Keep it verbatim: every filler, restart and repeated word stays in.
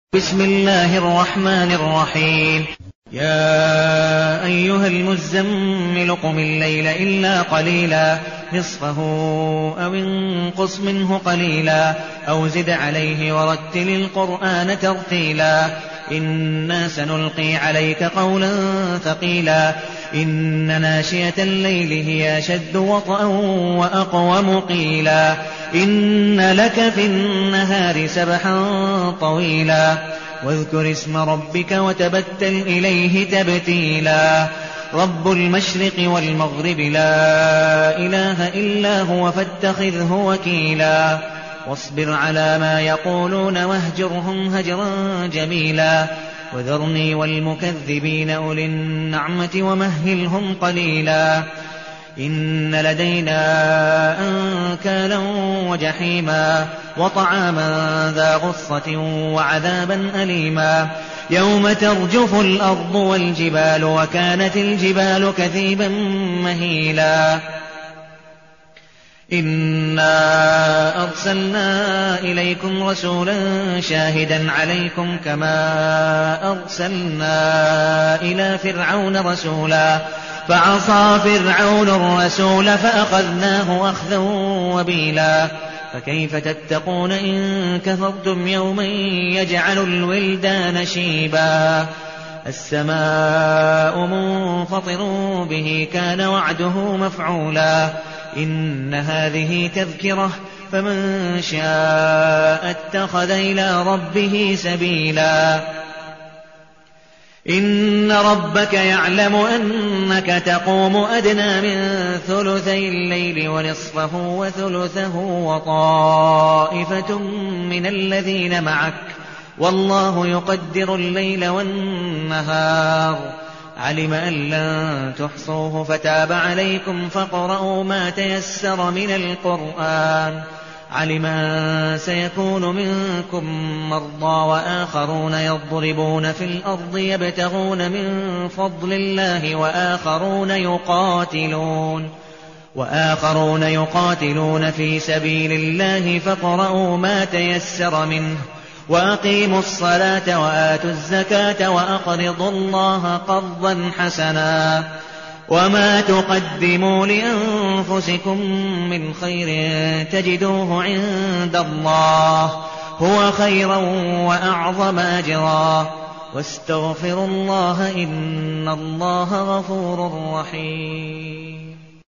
بسم الله الرحمن الرحيم. يا أيها المزمل قم الليل إلا قليلا نصفه أو انقص منه قليلا أو زد عليه ورتل القرآن ترتيلا إنا سنلقي عليك قولا ثقيلا إن ناشئة الليل هي أشد وطئا وأقوم قيلا إن لك في النهار سبحا طويلا واذكر اسم ربك وتبتل إليه تبتيلا رب المشرق والمغرب لا إله إلا هو فاتخذه وكيلا واصبر على ما يقولون واهجرهم هجرا جميلا وذرني والمكذبين أولي النعمة ومهلهم قليلا إن لدينا أنكالا وجحيما وطعاما ذا غصة وعذابا أليما يوم ترجف الأرض والجبال وكانت الجبال كثيبا مهيلا إنا أرسلنا إليكم رسولا شاهدا عليكم كما أرسلنا إلى فرعون رسولا فعصى فرعون الرسول فأخذناه أخذا وبيلا فكيف تتقون إن كفرتم يوما يجعل الولدان شيبا السماء منفطر به كان وعده مفعولا إن هذه تذكرة فمن شاء اتخذ إلى ربه سبيلا إن ربك يعلم أنك تقوم أدنى من ثلثي الليل ونصفه وثلثه وطائفة من الذين معك والله يقدر الليل والنهار علم أن لن تحصوه فتاب عليكم فاقرؤوا ما تيسر من القرآن علم أن سيكون منكم مرضى وآخرون يضربون في الأرض يبتغون من فضل الله وآخرون يقاتلون وآخرون يقاتلون في سبيل الله فاقرؤوا ما تيسر منه وأقيموا الصلاة وآتوا الزكاة وأقرضوا الله قرضا حسنا وما تقدموا لأنفسكم من خير تجدوه عند الله هو خيرا وأعظم أجرا واستغفروا الله إن الله غفور رحيم.